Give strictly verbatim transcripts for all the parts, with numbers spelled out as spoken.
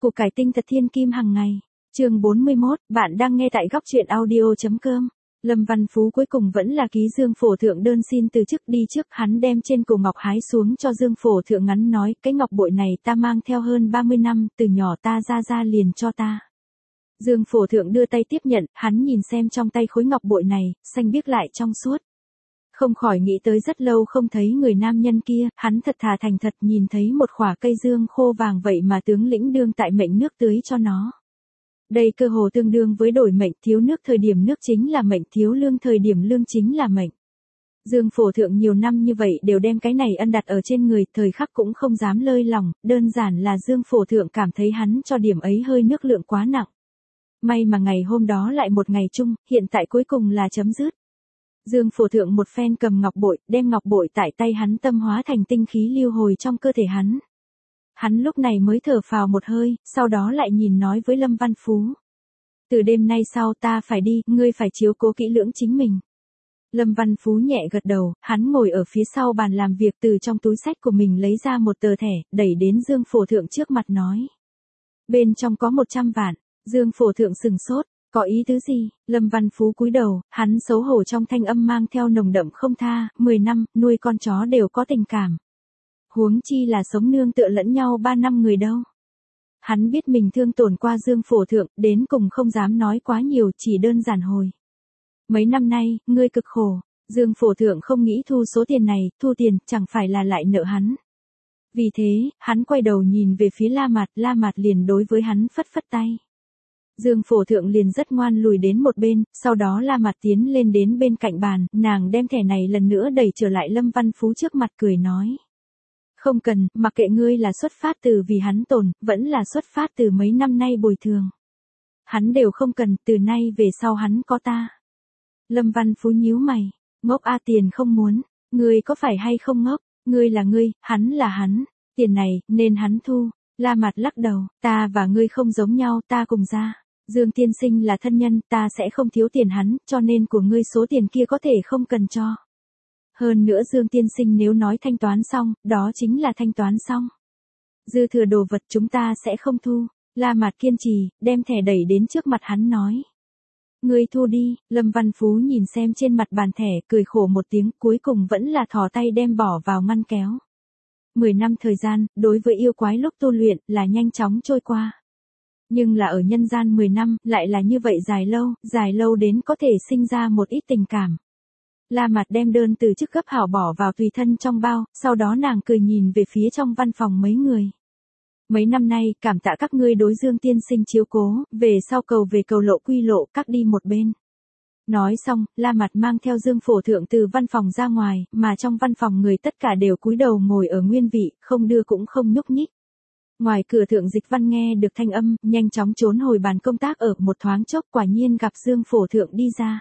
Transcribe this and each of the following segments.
Củ cải tinh thật thiên kim hàng ngày. Chương bốn mươi mốt, bạn đang nghe tại góc truyện audio chấm com. Lâm Văn Phú cuối cùng vẫn là ký Dương Phổ Thượng đơn xin từ chức đi trước, hắn đem trên cổ ngọc hái xuống cho Dương Phổ Thượng ngắn nói, cái ngọc bội này ta mang theo hơn ba mươi năm, từ nhỏ ta ra ra liền cho ta. Dương Phổ Thượng đưa tay tiếp nhận, hắn nhìn xem trong tay khối ngọc bội này, xanh biếc lại trong suốt. Không khỏi nghĩ tới rất lâu không thấy người nam nhân kia, hắn thật thà thành thật nhìn thấy một khỏa cây dương khô vàng vậy mà tướng lĩnh đương tại mệnh nước tưới cho nó. Đây cơ hồ tương đương với đổi mệnh, thiếu nước thời điểm nước chính là mệnh, thiếu lương thời điểm lương chính là mệnh. Dương Phổ Thượng nhiều năm như vậy đều đem cái này ân đặt ở trên người, thời khắc cũng không dám lơi lòng, đơn giản là Dương Phổ Thượng cảm thấy hắn cho điểm ấy hơi nước lượng quá nặng. May mà ngày hôm đó lại một ngày chung, hiện tại cuối cùng là chấm dứt. Dương Phổ Thượng một phen cầm ngọc bội, đem ngọc bội tại tay hắn tâm hóa thành tinh khí lưu hồi trong cơ thể hắn. Hắn lúc này mới thở phào một hơi, sau đó lại nhìn nói với Lâm Văn Phú. Từ đêm nay sau ta phải đi, ngươi phải chiếu cố kỹ lưỡng chính mình. Lâm Văn Phú nhẹ gật đầu, hắn ngồi ở phía sau bàn làm việc, từ trong túi sách của mình lấy ra một tờ thẻ, đẩy đến Dương Phổ Thượng trước mặt nói. Bên trong có một trăm vạn, Dương Phổ Thượng sừng sốt. Có ý tứ gì? Lâm Văn Phú cúi đầu, hắn xấu hổ trong thanh âm mang theo nồng đậm không tha, mười năm, nuôi con chó đều có tình cảm. Huống chi là sống nương tựa lẫn nhau ba năm người đâu. Hắn biết mình thương tổn qua Dương Phổ Thượng, đến cùng không dám nói quá nhiều, chỉ đơn giản hồi. Mấy năm nay, ngươi cực khổ, Dương Phổ Thượng không nghĩ thu số tiền này, thu tiền, chẳng phải là lại nợ hắn. Vì thế, hắn quay đầu nhìn về phía La Mạt, La Mạt liền đối với hắn phất phất tay. Dương Phổ Thượng liền rất ngoan lùi đến một bên, sau đó La Mạt tiến lên đến bên cạnh bàn, nàng đem thẻ này lần nữa đẩy trở lại Lâm Văn Phú trước mặt cười nói. Không cần, mặc kệ ngươi là xuất phát từ vì hắn tổn, vẫn là xuất phát từ mấy năm nay bồi thường. Hắn đều không cần, từ nay về sau hắn có ta. Lâm Văn Phú nhíu mày, ngốc a tiền không muốn, ngươi có phải hay không ngốc, ngươi là ngươi, hắn là hắn, tiền này, nên hắn thu. La Mạt lắc đầu, ta và ngươi không giống nhau, ta cùng ra. Dương tiên sinh là thân nhân, ta sẽ không thiếu tiền hắn, cho nên của ngươi số tiền kia có thể không cần cho. Hơn nữa Dương tiên sinh nếu nói thanh toán xong, đó chính là thanh toán xong. Dư thừa đồ vật chúng ta sẽ không thu. La Mạt kiên trì, đem thẻ đẩy đến trước mặt hắn nói. Ngươi thu đi, Lâm Văn Phú nhìn xem trên mặt bàn thẻ, cười khổ một tiếng, cuối cùng vẫn là thò tay đem bỏ vào ngăn kéo. Mười năm thời gian, đối với yêu quái lúc tu luyện, là nhanh chóng trôi qua. Nhưng là ở nhân gian mười năm, lại là như vậy dài lâu, dài lâu đến có thể sinh ra một ít tình cảm. La Mạt đem đơn từ chức cấp hảo bỏ vào tùy thân trong bao, sau đó nàng cười nhìn về phía trong văn phòng mấy người. Mấy năm nay, cảm tạ các ngươi đối Dương tiên sinh chiếu cố, về sau cầu về cầu lộ quy lộ, các đi một bên. Nói xong, La Mạt mang theo Dương Phổ Thượng từ văn phòng ra ngoài, mà trong văn phòng người tất cả đều cúi đầu ngồi ở nguyên vị, không đưa cũng không nhúc nhích. Ngoài cửa Thượng Dịch Văn nghe được thanh âm, nhanh chóng trốn hồi bàn công tác, ở một thoáng chốc quả nhiên gặp Dương Phổ Thượng đi ra.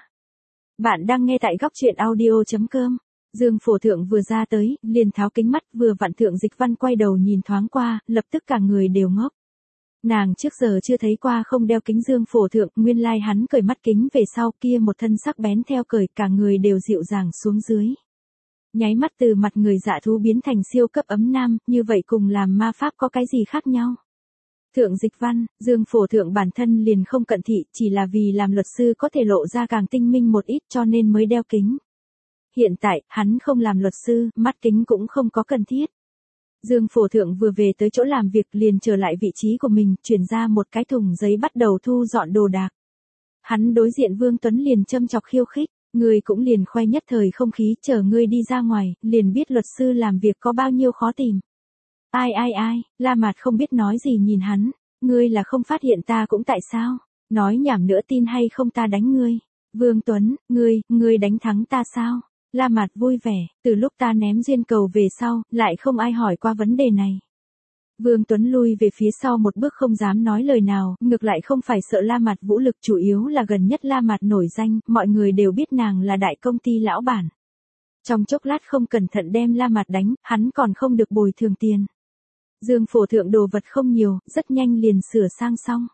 Bạn đang nghe tại góc truyện audio chấm com. Dương Phổ Thượng vừa ra tới, liền tháo kính mắt, vừa vặn Thượng Dịch Văn quay đầu nhìn thoáng qua, lập tức cả người đều ngốc. Nàng trước giờ chưa thấy qua không đeo kính Dương Phổ Thượng, nguyên lai like hắn cởi mắt kính về sau kia một thân sắc bén theo cởi, cả người đều dịu dàng xuống dưới. Nháy mắt từ mặt người dạ thú biến thành siêu cấp ấm nam, như vậy cùng làm ma pháp có cái gì khác nhau? Thượng Dịch Văn, Dương Phổ Thượng bản thân liền không cận thị, chỉ là vì làm luật sư có thể lộ ra càng tinh minh một ít cho nên mới đeo kính. Hiện tại, hắn không làm luật sư, mắt kính cũng không có cần thiết. Dương Phổ Thượng vừa về tới chỗ làm việc liền trở lại vị trí của mình, chuyển ra một cái thùng giấy bắt đầu thu dọn đồ đạc. Hắn đối diện Vương Tuấn liền châm chọc khiêu khích, ngươi cũng liền khoe nhất thời không khí, chờ ngươi đi ra ngoài, liền biết luật sư làm việc có bao nhiêu khó tìm. Ai ai ai, La Mạt không biết nói gì nhìn hắn, ngươi là không phát hiện ta cũng tại sao, nói nhảm nữa tin hay không ta đánh ngươi. Vương Tuấn, ngươi, ngươi đánh thắng ta sao? La Mạt vui vẻ, từ lúc ta ném duyên cầu về sau, lại không ai hỏi qua vấn đề này. Vương Tuấn lui về phía sau một bước không dám nói lời nào, ngược lại không phải sợ La Mạt vũ lực, chủ yếu là gần nhất La Mạt nổi danh, mọi người đều biết nàng là đại công ty lão bản. Trong chốc lát không cẩn thận đem La Mạt đánh, hắn còn không được bồi thường tiền. Dương Phổ Thượng đồ vật không nhiều, rất nhanh liền sửa sang xong.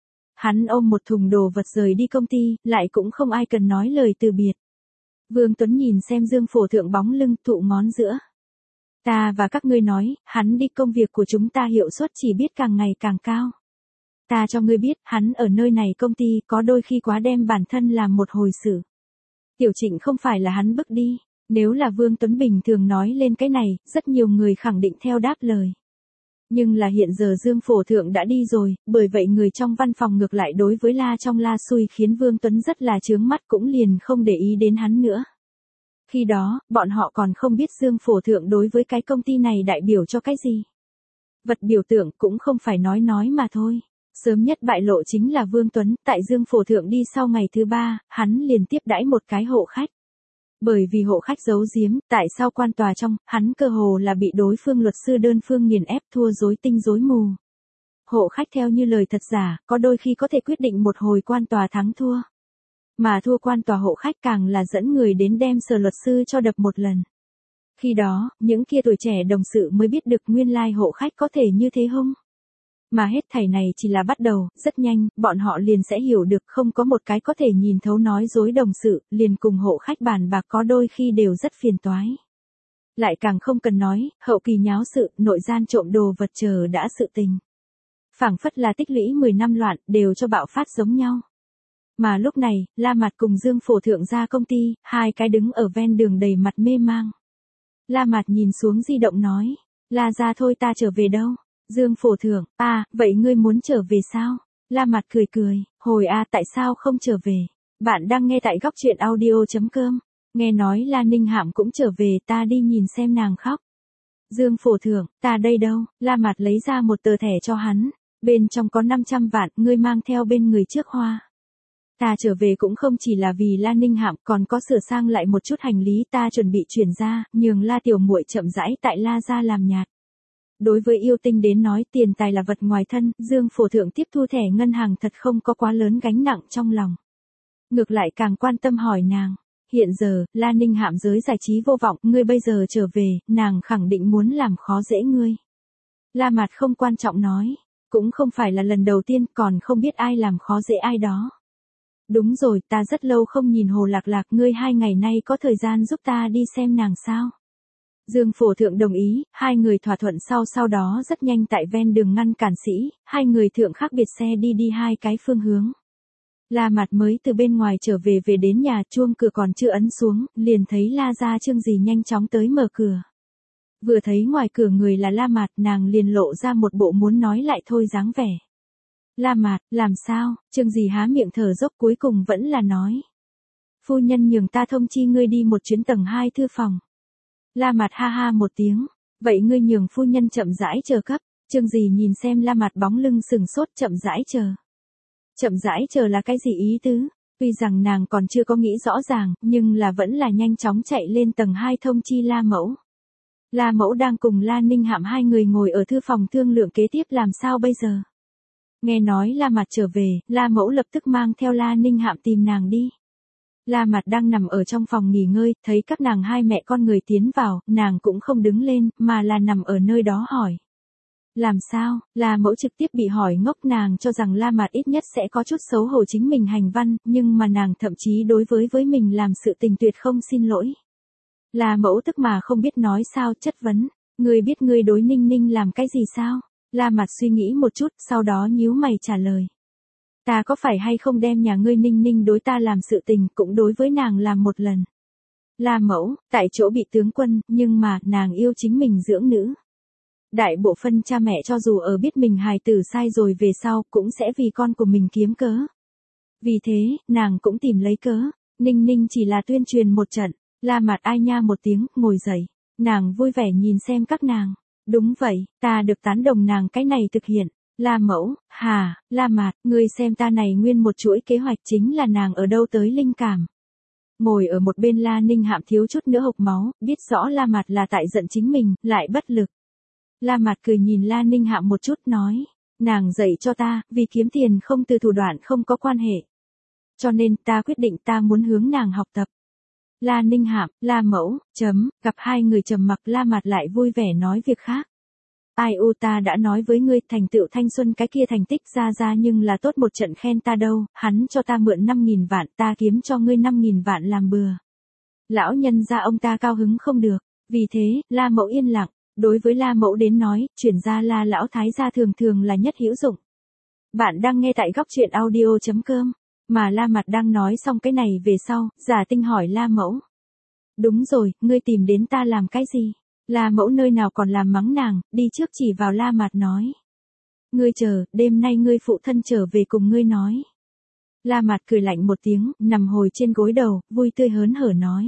Hắn ôm một thùng đồ vật rời đi công ty, lại cũng không ai cần nói lời từ biệt. Vương Tuấn nhìn xem Dương Phổ Thượng bóng lưng, thụ ngón giữa. Ta và các ngươi nói, hắn đi công việc của chúng ta hiệu suất chỉ biết càng ngày càng cao. Ta cho ngươi biết, hắn ở nơi này công ty có đôi khi quá đem bản thân làm một hồi sự. Tiểu Trịnh không phải là hắn bức đi, nếu là Vương Tuấn bình thường nói lên cái này, rất nhiều người khẳng định theo đáp lời. Nhưng là hiện giờ Dương Phổ Thượng đã đi rồi, bởi vậy người trong văn phòng ngược lại đối với la trong la xui khiến Vương Tuấn rất là chướng mắt cũng liền không để ý đến hắn nữa. Khi đó, bọn họ còn không biết Dương Phổ Thượng đối với cái công ty này đại biểu cho cái gì. Vật biểu tượng cũng không phải nói nói mà thôi. Sớm nhất bại lộ chính là Vương Tuấn, tại Dương Phổ Thượng đi sau ngày thứ ba, hắn liền tiếp đãi một cái hộ khách. Bởi vì hộ khách giấu giếm, tại sao quan tòa trong, hắn cơ hồ là bị đối phương luật sư đơn phương nghiền ép thua rối tinh rối mù. Hộ khách theo như lời thật giả, có đôi khi có thể quyết định một hồi quan tòa thắng thua. Mà thua quan tòa hộ khách càng là dẫn người đến đem sở luật sư cho đập một lần. Khi đó, những kia tuổi trẻ đồng sự mới biết được nguyên lai hộ khách có thể như thế hung. Mà hết thảy này chỉ là bắt đầu, rất nhanh, bọn họ liền sẽ hiểu được không có một cái có thể nhìn thấu nói dối đồng sự, liền cùng hộ khách bàn bạc có đôi khi đều rất phiền toái. Lại càng không cần nói, hậu kỳ nháo sự, nội gian trộm đồ vật chờ đã sự tình. Phảng phất là tích lũy mười năm loạn, đều cho bạo phát giống nhau. Mà lúc này, La Mạt cùng Dương Phổ Thượng ra công ty, hai cái đứng ở ven đường đầy mặt mê mang. La Mạt nhìn xuống di động nói, La ra thôi ta trở về đâu. Dương Phổ Thượng, à, vậy ngươi muốn trở về sao? La Mạt cười cười, hồi a à, tại sao không trở về? Bạn đang nghe tại góc truyện audio chấm com. Nghe nói La Ninh Hạm cũng trở về, ta đi nhìn xem nàng khóc. Dương Phổ Thượng, ta đây đâu? La Mạt lấy ra một tờ thẻ cho hắn, bên trong có năm trăm vạn, ngươi mang theo bên người trước hoa. Ta trở về cũng không chỉ là vì La Ninh Hạm, còn có sửa sang lại một chút hành lý ta chuẩn bị chuyển ra, nhường La tiểu muội chậm rãi tại La gia làm nhạt. Đối với yêu tinh đến nói tiền tài là vật ngoài thân, Dương Phổ Thượng tiếp thu thẻ ngân hàng thật không có quá lớn gánh nặng trong lòng. Ngược lại càng quan tâm hỏi nàng, hiện giờ, La Ninh Hạm giới giải trí vô vọng, ngươi bây giờ trở về, nàng khẳng định muốn làm khó dễ ngươi. La Mạt không quan trọng nói, cũng không phải là lần đầu tiên, còn không biết ai làm khó dễ ai đó. Đúng rồi, ta rất lâu không nhìn Hồ Lạc Lạc, ngươi hai ngày nay có thời gian giúp ta đi xem nàng sao? Dương Phổ Thượng đồng ý, hai người thỏa thuận sau sau đó rất nhanh tại ven đường ngăn cản sĩ, hai người thượng khác biệt xe đi đi hai cái phương hướng. La Mạt mới từ bên ngoài trở về về đến nhà, chuông cửa còn chưa ấn xuống, liền thấy La gia Trương Dì nhanh chóng tới mở cửa. Vừa thấy ngoài cửa người là La Mạt, nàng liền lộ ra một bộ muốn nói lại thôi dáng vẻ. La Mạt, làm sao? Trương Dì há miệng thở dốc cuối cùng vẫn là nói. Phu nhân nhường ta thông chi ngươi đi một chuyến tầng hai thư phòng. La Mạt ha ha một tiếng, vậy ngươi nhường phu nhân chậm rãi chờ cấp. Trương Dì nhìn xem La Mạt bóng lưng sừng sốt, chậm rãi chờ. Chậm rãi chờ là cái gì ý tứ? Tuy rằng nàng còn chưa có nghĩ rõ ràng, nhưng là vẫn là nhanh chóng chạy lên tầng hai thông chi La Mẫu. La Mẫu đang cùng La Ninh Hạm hai người ngồi ở thư phòng thương lượng kế tiếp làm sao bây giờ. Nghe nói La Mạt trở về, La Mẫu lập tức mang theo La Ninh Hạm tìm nàng đi. La Mạt đang nằm ở trong phòng nghỉ ngơi, thấy các nàng hai mẹ con người tiến vào, nàng cũng không đứng lên, mà là nằm ở nơi đó hỏi. Làm sao? La Mẫu trực tiếp bị hỏi ngốc, nàng cho rằng La Mạt ít nhất sẽ có chút xấu hổ chính mình hành văn, nhưng mà nàng thậm chí đối với với mình làm sự tình tuyệt không xin lỗi. La Mẫu tức mà không biết nói sao, chất vấn, ngươi biết ngươi đối Ninh Ninh làm cái gì sao? La Mạt suy nghĩ một chút, sau đó nhíu mày trả lời. Ta có phải hay không đem nhà ngươi Ninh Ninh đối ta làm sự tình, cũng đối với nàng làm một lần. La Mẫu, tại chỗ bị tướng quân, nhưng mà, nàng yêu chính mình dưỡng nữ. Đại bộ phân cha mẹ cho dù ở biết mình hài tử sai rồi về sau, cũng sẽ vì con của mình kiếm cớ. Vì thế, nàng cũng tìm lấy cớ. Ninh Ninh chỉ là tuyên truyền một trận. La Mạt ai nha một tiếng, ngồi dậy. Nàng vui vẻ nhìn xem các nàng. Đúng vậy, ta được tán đồng nàng cái này thực hiện. La Mẫu, hà, La Mạt, ngươi xem ta này nguyên một chuỗi kế hoạch chính là nàng ở đâu tới linh cảm. Ngồi ở một bên La Ninh Hạm thiếu chút nữa hộc máu, biết rõ La Mạt là tại giận chính mình, lại bất lực. La Mạt cười nhìn La Ninh Hạm một chút nói, nàng dạy cho ta, vì kiếm tiền không từ thủ đoạn không có quan hệ. Cho nên ta quyết định ta muốn hướng nàng học tập. La Ninh Hạm, La Mẫu, chấm, gặp hai người trầm mặc, La Mạt lại vui vẻ nói việc khác. Ai u, ta đã nói với ngươi, thành tựu thanh xuân cái kia thành tích ra ra nhưng là tốt một trận khen ta đâu, hắn cho ta mượn năm nghìn vạn, ta kiếm cho ngươi năm nghìn vạn làm bừa. Lão nhân gia ông ta cao hứng không được, vì thế, La Mẫu yên lặng, đối với La Mẫu đến nói, chuyển ra La lão thái gia thường thường là nhất hữu dụng. Bạn đang nghe tại góc chuyện audio chấm com. Mà La Mặt đang nói xong cái này về sau, Giả Tinh hỏi La Mẫu. Đúng rồi, ngươi tìm đến ta làm cái gì? La Mẫu nơi nào còn làm mắng nàng, đi trước chỉ vào La Mặt nói. Ngươi chờ, đêm nay ngươi phụ thân trở về cùng ngươi nói. La Mặt cười lạnh một tiếng, nằm hồi trên gối đầu, vui tươi hớn hở nói.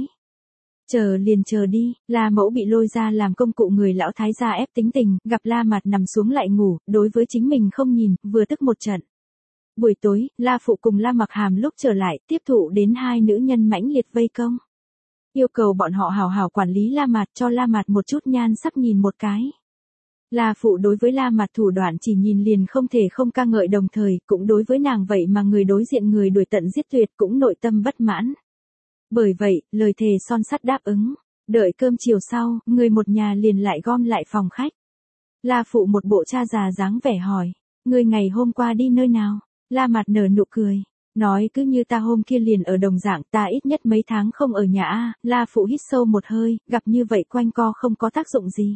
Chờ liền chờ đi, La Mẫu bị lôi ra làm công cụ người lão thái gia ép tính tình, gặp La Mặt nằm xuống lại ngủ, đối với chính mình không nhìn, vừa tức một trận. Buổi tối, La Phụ cùng La Mặc Hàm lúc trở lại, tiếp thụ đến hai nữ nhân mãnh liệt vây công. Yêu cầu bọn họ hào hào quản lý La Mặt, cho La Mặt một chút nhan sắc nhìn một cái. La Phụ đối với La Mặt thủ đoạn chỉ nhìn liền không thể không ca ngợi, đồng thời cũng đối với nàng vậy mà người đối diện người đuổi tận giết tuyệt cũng nội tâm bất mãn. Bởi vậy, lời thề son sắt đáp ứng. Đợi cơm chiều sau, người một nhà liền lại gom lại phòng khách. La Phụ một bộ cha già dáng vẻ hỏi. Người ngày hôm qua đi nơi nào? La Mặt nở nụ cười. Nói cứ như ta hôm kia liền ở đồng dạng, ta ít nhất mấy tháng không ở nhà a. La Phụ hít sâu một hơi, gặp như vậy quanh co không có tác dụng gì.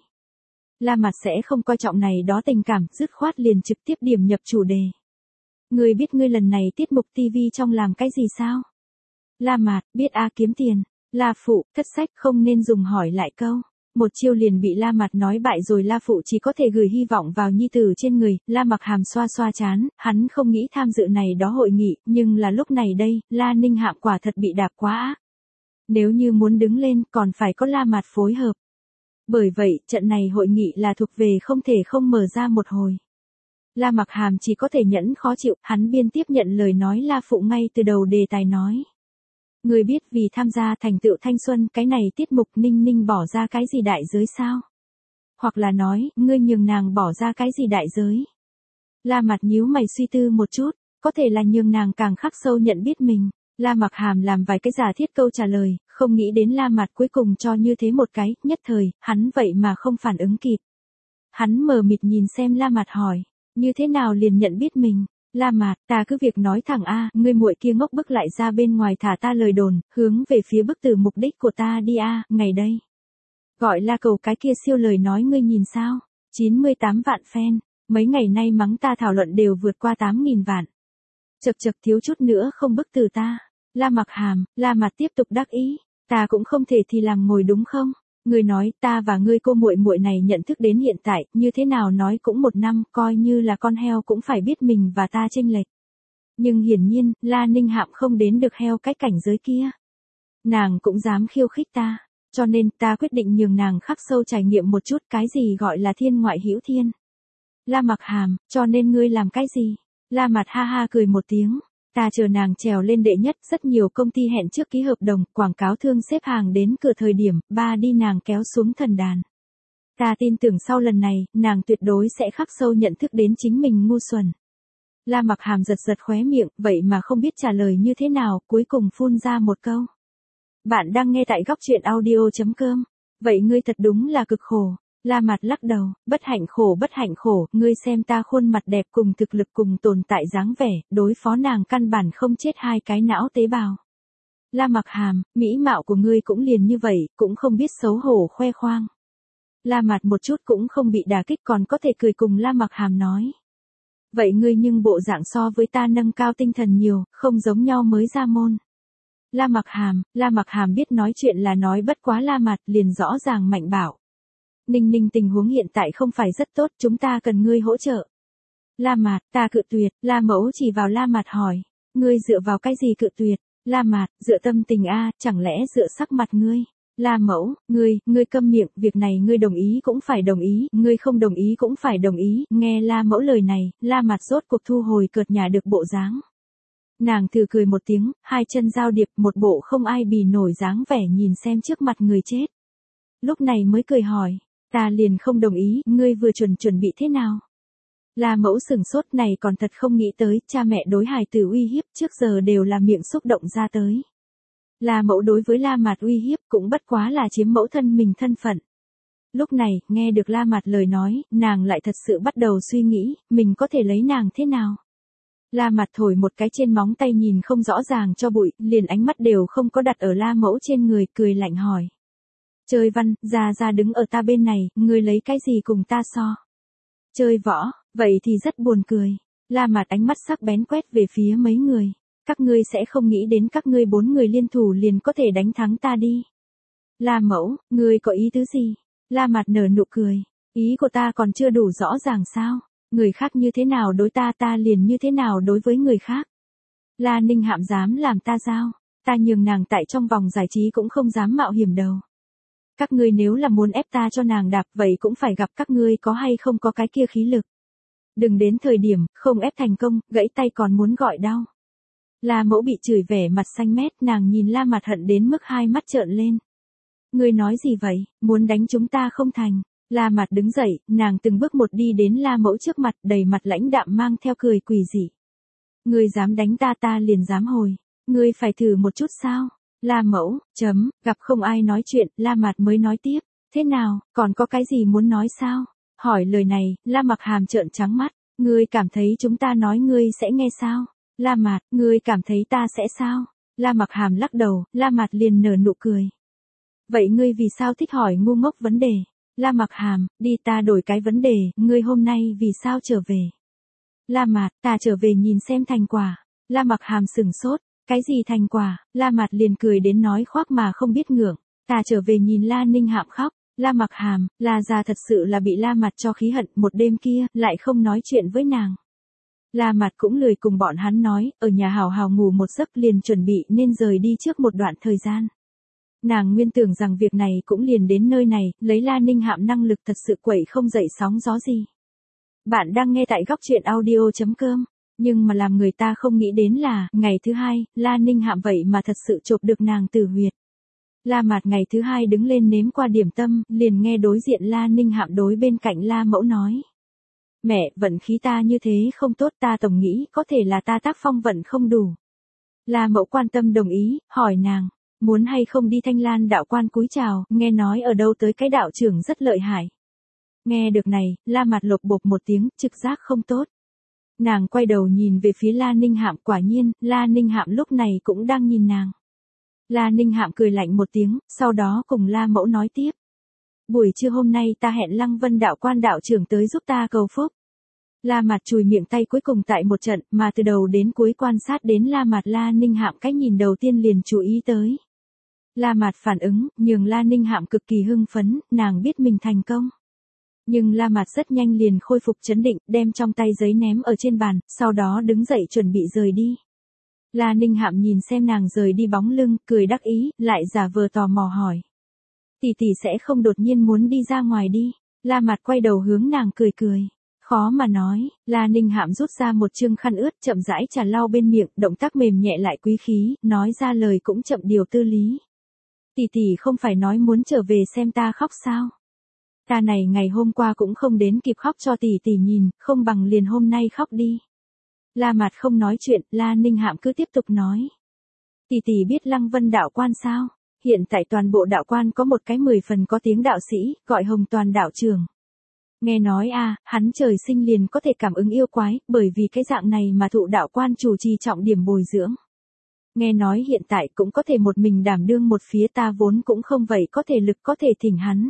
La Mặt sẽ không coi trọng này đó tình cảm, dứt khoát liền trực tiếp điểm nhập chủ đề. Ngươi biết ngươi lần này tiết mục ti vi trong làm cái gì sao? La Mặt, biết a, kiếm tiền. La Phụ, thất sách, không nên dùng hỏi lại câu. Một chiêu liền bị La Mặt nói bại rồi. La Phụ chỉ có thể gửi hy vọng vào nhi tử trên người. La Mặc Hàm xoa xoa chán, hắn không nghĩ tham dự này đó hội nghị, nhưng là lúc này đây, La Ninh Hạm quả thật bị đạp quá ác. Nếu như muốn đứng lên, còn phải có La Mặt phối hợp. Bởi vậy, trận này hội nghị là thuộc về không thể không mở ra một hồi. La Mặc Hàm chỉ có thể nhẫn khó chịu, hắn biên tiếp nhận lời nói La Phụ ngay từ đầu đề tài nói. Người biết vì tham gia thành tựu thanh xuân cái này tiết mục Ninh Ninh bỏ ra cái gì đại giới sao? Hoặc là nói, ngươi nhường nàng bỏ ra cái gì đại giới? La Mặt nhíu mày suy tư một chút, có thể là nhường nàng càng khắc sâu nhận biết mình. La Mặc Hàm làm vài cái giả thiết câu trả lời, không nghĩ đến La Mặt cuối cùng cho như thế một cái, nhất thời, hắn vậy mà không phản ứng kịp. Hắn mờ mịt nhìn xem La Mặt hỏi, như thế nào liền nhận biết mình? La Mặt, ta cứ việc nói thẳng a, ngươi muội kia ngốc bức lại ra bên ngoài thả ta lời đồn, hướng về phía bức tử mục đích của ta đi a, ngày đây. Gọi La Cầu cái kia siêu lời nói ngươi nhìn sao? chín mươi tám vạn fan, mấy ngày nay mắng ta thảo luận đều vượt qua tám nghìn vạn. Chậc chậc thiếu chút nữa không bức tử ta. La Mặc Hàm, La Mặt tiếp tục đắc ý, ta cũng không thể thì làm ngồi đúng không? Ngươi nói, ta và ngươi cô muội muội này nhận thức đến hiện tại, như thế nào nói cũng một năm, coi như là con heo cũng phải biết mình và ta chênh lệch. Nhưng hiển nhiên, La Ninh Hạm không đến được heo cái cảnh giới kia. Nàng cũng dám khiêu khích ta, cho nên ta quyết định nhường nàng khắc sâu trải nghiệm một chút cái gì gọi là thiên ngoại hữu thiên. La Mặc Hàm, cho nên ngươi làm cái gì? La Mặt ha ha cười một tiếng. Ta chờ nàng trèo lên đệ nhất, rất nhiều công ty hẹn trước ký hợp đồng, quảng cáo thương xếp hàng đến cửa thời điểm, ba đi nàng kéo xuống thần đàn. Ta tin tưởng sau lần này, nàng tuyệt đối sẽ khắc sâu nhận thức đến chính mình ngu xuẩn. La Mặc Hàm giật giật khóe miệng, vậy mà không biết trả lời như thế nào, cuối cùng phun ra một câu. Bạn đang nghe tại góc chuyện audio chấm com. Vậy ngươi thật đúng là cực khổ. La Mặt lắc đầu, bất hạnh khổ bất hạnh khổ, ngươi xem ta khuôn mặt đẹp cùng thực lực cùng tồn tại dáng vẻ, đối phó nàng căn bản không chết hai cái não tế bào. La Mặc Hàm, mỹ mạo của ngươi cũng liền như vậy, cũng không biết xấu hổ khoe khoang. La Mặt một chút cũng không bị đả kích, còn có thể cười cùng La Mặc Hàm nói. Vậy ngươi nhưng bộ dạng so với ta nâng cao tinh thần nhiều, không giống nhau mới ra môn. La Mặc Hàm, La Mặc Hàm biết nói chuyện là nói bất quá La Mặt, liền rõ ràng mạnh bảo. Ninh Ninh tình huống hiện tại không phải rất tốt, chúng ta cần ngươi hỗ trợ. La Mặt, ta cự tuyệt. La Mẫu chỉ vào La Mặt hỏi, ngươi dựa vào cái gì cự tuyệt? La Mặt, dựa tâm tình a, chẳng lẽ dựa sắc mặt ngươi? La Mẫu, ngươi, ngươi câm miệng, việc này ngươi đồng ý cũng phải đồng ý, ngươi không đồng ý cũng phải đồng ý. Nghe La Mẫu lời này, La Mặt rốt cuộc thu hồi cợt nhả được bộ dáng. Nàng thử cười một tiếng, hai chân giao điệp, một bộ không ai bì nổi dáng vẻ nhìn xem trước mặt người chết. Lúc này mới cười hỏi. Ta liền không đồng ý, ngươi vừa chuẩn chuẩn bị thế nào? La Mẫu sửng sốt, này còn thật không nghĩ tới, cha mẹ đối hài tử uy hiếp trước giờ đều là miệng xúc động ra tới. La Mẫu đối với La Mặt uy hiếp cũng bất quá là chiếm mẫu thân mình thân phận. Lúc này, nghe được La Mặt lời nói, nàng lại thật sự bắt đầu suy nghĩ, mình có thể lấy nàng thế nào? La Mặt thổi một cái trên móng tay nhìn không rõ ràng cho bụi, liền ánh mắt đều không có đặt ở La Mẫu trên người, cười lạnh hỏi. Chơi văn, ra ra đứng ở ta bên này, ngươi lấy cái gì cùng ta so? Chơi võ, vậy thì rất buồn cười. La Mạt ánh mắt sắc bén quét về phía mấy người. Các ngươi sẽ không nghĩ đến các ngươi bốn người liên thủ liền có thể đánh thắng ta đi. La Mẫu, ngươi có ý tứ gì? La Mạt nở nụ cười. Ý của ta còn chưa đủ rõ ràng sao? Người khác như thế nào đối ta ta liền như thế nào đối với người khác. La Ninh Hạm dám làm ta giao. Ta nhường nàng tại trong vòng giải trí cũng không dám mạo hiểm đầu. Các ngươi nếu là muốn ép ta cho nàng đạp vậy cũng phải gặp các ngươi có hay không có cái kia khí lực. Đừng đến thời điểm, không ép thành công, gãy tay còn muốn gọi đau. La Mẫu bị chửi vẻ mặt xanh mét, nàng nhìn La Mạt hận đến mức hai mắt trợn lên. Ngươi nói gì vậy, muốn đánh chúng ta không thành. La Mạt đứng dậy, nàng từng bước một đi đến La Mẫu trước mặt, đầy mặt lãnh đạm mang theo cười quỷ dị. Ngươi dám đánh ta ta liền dám hồi. Ngươi phải thử một chút sao? La Mẫu, chấm, gặp không ai nói chuyện, La Mạt mới nói tiếp. Thế nào, còn có cái gì muốn nói sao? Hỏi lời này, La Mặc Hàm trợn trắng mắt. Ngươi cảm thấy chúng ta nói ngươi sẽ nghe sao? La Mạt, ngươi cảm thấy ta sẽ sao? La Mặc Hàm lắc đầu, La Mạt liền nở nụ cười. Vậy ngươi vì sao thích hỏi ngu ngốc vấn đề? La Mặc Hàm, đi ta đổi cái vấn đề, ngươi hôm nay vì sao trở về? La Mạt, ta trở về nhìn xem thành quả. La Mặc Hàm sửng sốt, cái gì thành quả? La Mạt liền cười đến nói khoác mà không biết ngượng. Ta trở về nhìn La Ninh Hạm khóc. La Mặc Hàm, La già thật sự là bị La Mạt cho khí hận, một đêm kia, lại không nói chuyện với nàng. La Mạt cũng lười cùng bọn hắn nói, ở nhà hào hào ngủ một giấc liền chuẩn bị nên rời đi trước một đoạn thời gian. Nàng nguyên tưởng rằng việc này cũng liền đến nơi này, lấy La Ninh Hạm năng lực thật sự quẩy không dậy sóng gió gì. Bạn đang nghe tại góc truyện audio chấm com, nhưng mà làm người ta không nghĩ đến là, ngày thứ hai, La Ninh Hạm vậy mà thật sự chộp được nàng tử huyệt. La Mạt ngày thứ hai đứng lên nếm qua điểm tâm, liền nghe đối diện La Ninh Hạm đối bên cạnh La Mẫu nói. Mẹ, vận khí ta như thế không tốt, ta tổng nghĩ có thể là ta tác phong vận không đủ. La Mẫu quan tâm đồng ý, hỏi nàng, muốn hay không đi Thanh Lan đạo quan cúi chào, nghe nói ở đâu tới cái đạo trưởng rất lợi hại. Nghe được này, La Mạt lột bột một tiếng, trực giác không tốt. Nàng quay đầu nhìn về phía La Ninh Hạm, quả nhiên, La Ninh Hạm lúc này cũng đang nhìn nàng. La Ninh Hạm cười lạnh một tiếng, sau đó cùng La Mẫu nói tiếp. Buổi trưa hôm nay ta hẹn Lăng Vân đạo quan đạo trưởng tới giúp ta cầu phúc. La Mạt chùi miệng tay cuối cùng tại một trận, mà từ đầu đến cuối quan sát đến La Mạt La Ninh Hạm cách nhìn đầu tiên liền chú ý tới. La Mạt phản ứng, nhường La Ninh Hạm cực kỳ hưng phấn, nàng biết mình thành công. Nhưng La Mạt rất nhanh liền khôi phục trấn định, đem trong tay giấy ném ở trên bàn, sau đó đứng dậy chuẩn bị rời đi. La Ninh Hạm nhìn xem nàng rời đi bóng lưng, cười đắc ý, lại giả vờ tò mò hỏi. Tỷ tỷ sẽ không đột nhiên muốn đi ra ngoài đi. La Mạt quay đầu hướng nàng cười cười. Khó mà nói, La Ninh Hạm rút ra một chương khăn ướt chậm rãi trà lau bên miệng, động tác mềm nhẹ lại quý khí, nói ra lời cũng chậm điều tư lý. Tỷ tỷ không phải nói muốn trở về xem ta khóc sao? Ta này ngày hôm qua cũng không đến kịp khóc cho tỷ tỷ nhìn, không bằng liền hôm nay khóc đi. La Mạt không nói chuyện, La Ninh Hạm cứ tiếp tục nói. Tỷ tỷ biết Lăng Vân đạo quan sao? Hiện tại toàn bộ đạo quan có một cái mười phần có tiếng đạo sĩ, gọi Hồng Toàn đạo trưởng. Nghe nói a, à, hắn trời sinh liền có thể cảm ứng yêu quái, bởi vì cái dạng này mà thụ đạo quan chủ trì trọng điểm bồi dưỡng. Nghe nói hiện tại cũng có thể một mình đảm đương một phía, ta vốn cũng không vậy có thể lực có thể thỉnh hắn.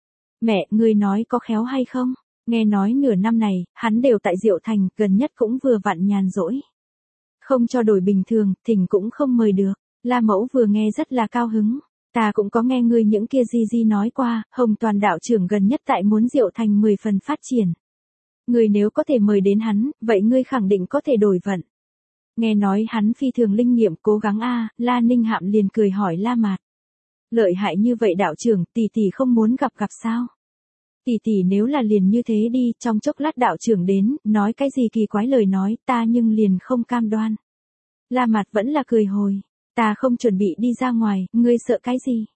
Mẹ, ngươi nói có khéo hay không? Nghe nói nửa năm này, hắn đều tại Diệu Thành, gần nhất cũng vừa vặn nhàn rỗi. Không cho đổi bình thường, thỉnh cũng không mời được. La Mẫu vừa nghe rất là cao hứng. Ta cũng có nghe ngươi những kia di di nói qua, Hồng Toàn đạo trưởng gần nhất tại muốn Diệu Thành mười phần phát triển. Ngươi nếu có thể mời đến hắn, vậy ngươi khẳng định có thể đổi vận. Nghe nói hắn phi thường linh nghiệm cố gắng a, à, La Ninh Hạm liền cười hỏi La Mạt. Lợi hại như vậy đạo trưởng, tỷ tỷ không muốn gặp gặp sao? Tỷ tỷ nếu là liền như thế đi, trong chốc lát đạo trưởng đến, nói cái gì kỳ quái lời nói, ta nhưng liền không cam đoan. La Mạt vẫn là cười hồi. Ta không chuẩn bị đi ra ngoài, ngươi sợ cái gì?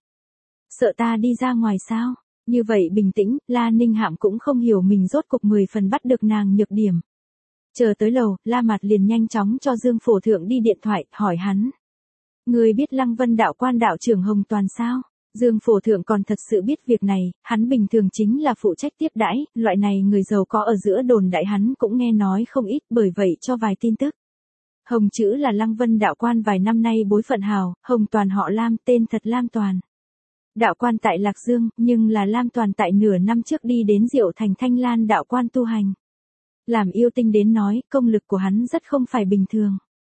Sợ ta đi ra ngoài sao? Như vậy bình tĩnh, La Ninh Hạm cũng không hiểu mình rốt cục mười phần bắt được nàng nhược điểm. Chờ tới lầu, La Mạt liền nhanh chóng cho Dương Phổ Thượng đi điện thoại, hỏi hắn. Ngươi biết Lăng Vân đạo quan đạo trưởng Hồng Toàn sao? Dương Phổ Thượng còn thật sự biết việc này, hắn bình thường chính là phụ trách tiếp đãi, loại này người giàu có ở giữa đồn đại hắn cũng nghe nói không ít, bởi vậy cho vài tin tức. Hồng chữ là Lăng Vân đạo quan vài năm nay bối phận hào, Hồng Toàn họ Lam, tên thật Lam Toàn. Đạo quan tại Lạc Dương, nhưng là Lam Toàn tại nửa năm trước đi đến Diệu Thành Thanh Lan đạo quan tu hành. Làm yêu tinh đến nói, công lực của hắn rất không phải bình thường.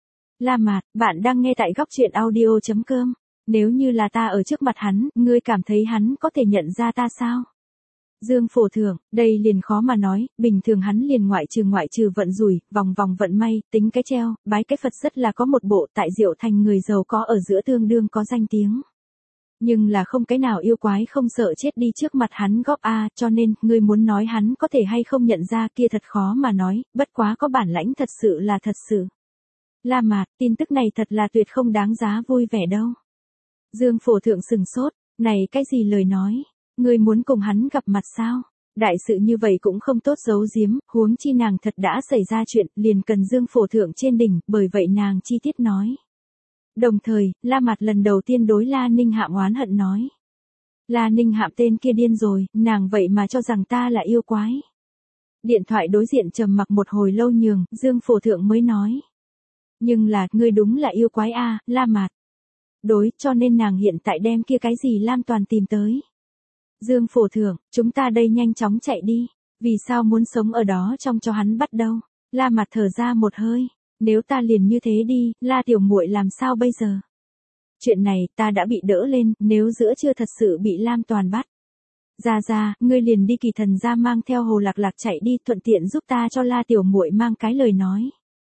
La Mạt, bạn đang nghe tại góc truyện audio chấm com. Nếu như là ta ở trước mặt hắn, ngươi cảm thấy hắn có thể nhận ra ta sao? Dương Phổ Thượng, đây liền khó mà nói, bình thường hắn liền ngoại trừ ngoại trừ vận rủi, vòng vòng vận may, tính cái treo, bái cái Phật rất là có một bộ tại Diệu Thành người giàu có ở giữa tương đương có danh tiếng. Nhưng là không cái nào yêu quái không sợ chết đi trước mặt hắn góp a, cho nên, ngươi muốn nói hắn có thể hay không nhận ra kia thật khó mà nói, bất quá có bản lãnh thật sự là thật sự. La Mạt, tin tức này thật là tuyệt không đáng giá vui vẻ đâu. Dương Phổ Thượng sừng sốt, này cái gì lời nói, ngươi muốn cùng hắn gặp mặt sao? Đại sự như vậy cũng không tốt giấu giếm, huống chi nàng thật đã xảy ra chuyện, liền cần Dương Phổ Thượng trên đỉnh, bởi vậy nàng chi tiết nói. Đồng thời, La Mạt lần đầu tiên đối La Ninh Hạm oán hận nói. La Ninh Hạm tên kia điên rồi, nàng vậy mà cho rằng ta là yêu quái. Điện thoại đối diện trầm mặc một hồi lâu nhường, Dương Phổ Thượng mới nói. Nhưng là, ngươi đúng là yêu quái a, La Mạt. Đối, cho nên nàng hiện tại đem kia cái gì Lam Toàn tìm tới. Dương Phổ Thượng, chúng ta đây nhanh chóng chạy đi, vì sao muốn sống ở đó trong cho hắn bắt đâu. La Mạt thở ra một hơi, nếu ta liền như thế đi, La tiểu muội làm sao bây giờ? Chuyện này, ta đã bị đỡ lên, nếu giữa chưa thật sự bị Lam Toàn bắt. Ra ra, ngươi liền đi Kỳ Thần gia mang theo Hồ Lạc Lạc chạy đi, thuận tiện giúp ta cho La tiểu muội mang cái lời nói.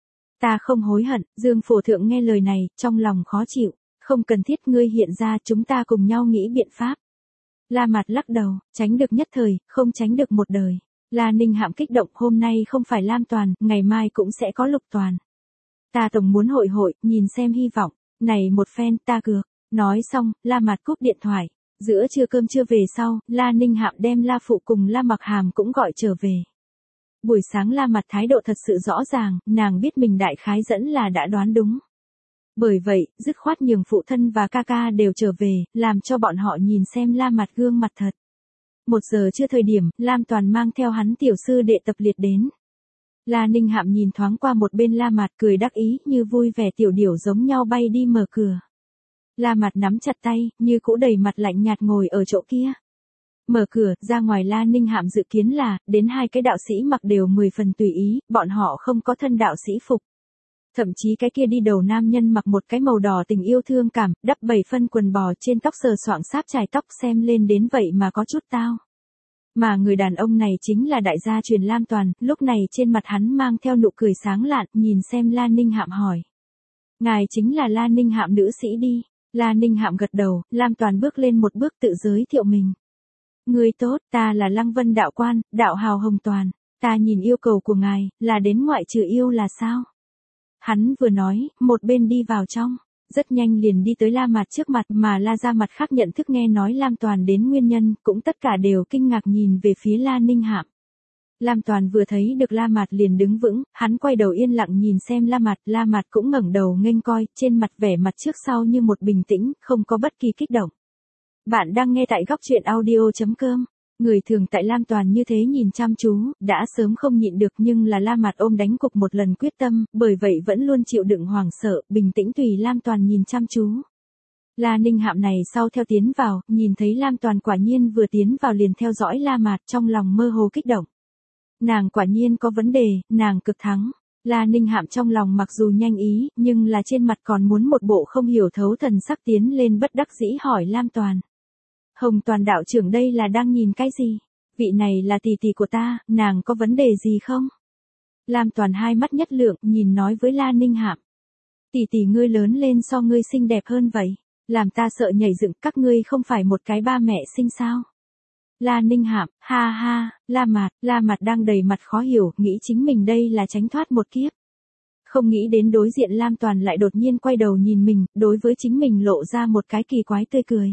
Ta không hối hận, Dương Phổ Thượng nghe lời này, trong lòng khó chịu, không cần thiết ngươi hiện ra, chúng ta cùng nhau nghĩ biện pháp. La Mạt lắc đầu, tránh được nhất thời, không tránh được một đời. La Ninh Hạm kích động, hôm nay không phải Lam Toàn, ngày mai cũng sẽ có Lục Toàn. Ta tổng muốn hội hội, nhìn xem hy vọng, này một phen, ta cược. Nói xong, La Mạt cúp điện thoại. Giữa trưa cơm trưa về sau, La Ninh Hạm đem La Phụ cùng La Mặc Hàm cũng gọi trở về. Buổi sáng La Mạt thái độ thật sự rõ ràng, nàng biết mình đại khái dẫn là đã đoán đúng. Bởi vậy, dứt khoát nhường phụ thân và ca ca đều trở về, làm cho bọn họ nhìn xem La Mạt gương mặt thật. Một giờ chưa thời điểm, Lam Toàn mang theo hắn tiểu sư đệ Tập Liệt đến. La Ninh Hạm nhìn thoáng qua một bên La Mạt cười đắc ý như vui vẻ tiểu điểu giống nhau bay đi mở cửa. La Mạt nắm chặt tay, như cũ đầy mặt lạnh nhạt ngồi ở chỗ kia. Mở cửa, ra ngoài La Ninh Hạm dự kiến là, đến hai cái đạo sĩ mặc đều mười phần tùy ý, bọn họ không có thân đạo sĩ phục. Thậm chí cái kia đi đầu nam nhân mặc một cái màu đỏ tình yêu thương cảm, đắp bảy phân quần bò trên tóc sờ soạng sáp chải tóc xem lên đến vậy mà có chút tao. Mà người đàn ông này chính là đại gia truyền Lam Toàn, lúc này trên mặt hắn mang theo nụ cười sáng lạn, nhìn xem La Ninh Hạm hỏi. Ngài chính là La Ninh Hạm nữ sĩ đi. La Ninh Hạm gật đầu, Lam Toàn bước lên một bước tự giới thiệu mình. Người tốt, ta là Lăng Vân đạo quan, đạo hào Hồng Toàn, ta nhìn yêu cầu của ngài, là đến ngoại trừ yêu là sao? Hắn vừa nói, một bên đi vào trong, rất nhanh liền đi tới La Mạt trước mặt mà La ra mặt khác nhận thức nghe nói Lam Toàn đến nguyên nhân, cũng tất cả đều kinh ngạc nhìn về phía La Ninh Hạm. Lam Toàn vừa thấy được La Mạt liền đứng vững, hắn quay đầu yên lặng nhìn xem La Mạt, La Mạt cũng ngẩng đầu nghênh coi, trên mặt vẻ mặt trước sau như một bình tĩnh, không có bất kỳ kích động. Bạn đang nghe tại góc truyện audio chấm com. Người thường tại Lam Toàn như thế nhìn chăm chú, đã sớm không nhịn được nhưng là La Mạt ôm đánh cục một lần quyết tâm, bởi vậy vẫn luôn chịu đựng hoảng sợ, bình tĩnh tùy Lam Toàn nhìn chăm chú. La Ninh Hạm này sau theo tiến vào, nhìn thấy Lam Toàn quả nhiên vừa tiến vào liền theo dõi La Mạt trong lòng mơ hồ kích động. Nàng quả nhiên có vấn đề, nàng cực thắng. La Ninh Hạm trong lòng mặc dù nhanh ý, nhưng là trên mặt còn muốn một bộ không hiểu thấu thần sắc tiến lên bất đắc dĩ hỏi Lam Toàn. Hồng Toàn đạo trưởng đây là đang nhìn cái gì? Vị này là tỷ tỷ của ta, nàng có vấn đề gì không? Lam Toàn hai mắt nhất lượng, nhìn nói với La Ninh Hạm. Tỷ tỷ ngươi lớn lên so ngươi xinh đẹp hơn vậy, làm ta sợ nhảy dựng, các ngươi không phải một cái ba mẹ sinh sao? La Ninh Hạm, ha ha, La Mạt, La Mạt đang đầy mặt khó hiểu, nghĩ chính mình đây là tránh thoát một kiếp. Không nghĩ đến đối diện Lam Toàn lại đột nhiên quay đầu nhìn mình, đối với chính mình lộ ra một cái kỳ quái tươi cười.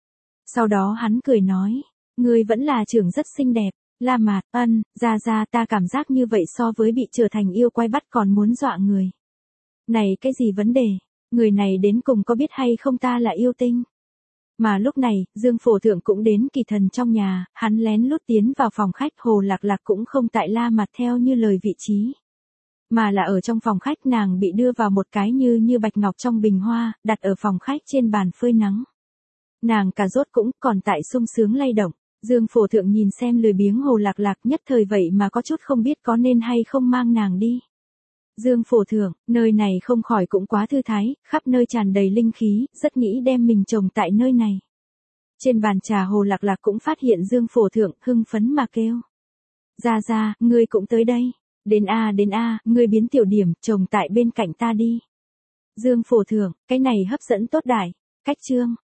Sau đó hắn cười nói, ngươi vẫn là trưởng rất xinh đẹp. La Mạt, ân, ra ra ta cảm giác như vậy so với bị trở thành yêu quái bắt còn muốn dọa người. Này cái gì vấn đề, người này đến cùng có biết hay không ta là yêu tinh? Mà lúc này, Dương Phổ Thượng cũng đến Kỳ Thần trong nhà, hắn lén lút tiến vào phòng khách, Hồ Lạc Lạc cũng không tại La Mạt theo như lời vị trí. Mà là ở trong phòng khách nàng bị đưa vào một cái như như bạch ngọc trong bình hoa, đặt ở phòng khách trên bàn phơi nắng. Nàng cà rốt cũng còn tại sung sướng lay động, Dương phổ thượng nhìn xem lười biếng Hồ Lạc Lạc nhất thời vậy mà có chút không biết có nên hay không mang nàng đi. Dương phổ thượng, nơi này không khỏi cũng quá thư thái, khắp nơi tràn đầy linh khí, rất nghĩ đem mình trồng tại nơi này. Trên bàn trà Hồ Lạc Lạc cũng phát hiện Dương phổ thượng, hưng phấn mà kêu. Ra ra, ngươi cũng tới đây. Đến a đến a, ngươi biến tiểu điểm, trồng tại bên cạnh ta đi. Dương phổ thượng, cái này hấp dẫn tốt đại. Cách chương.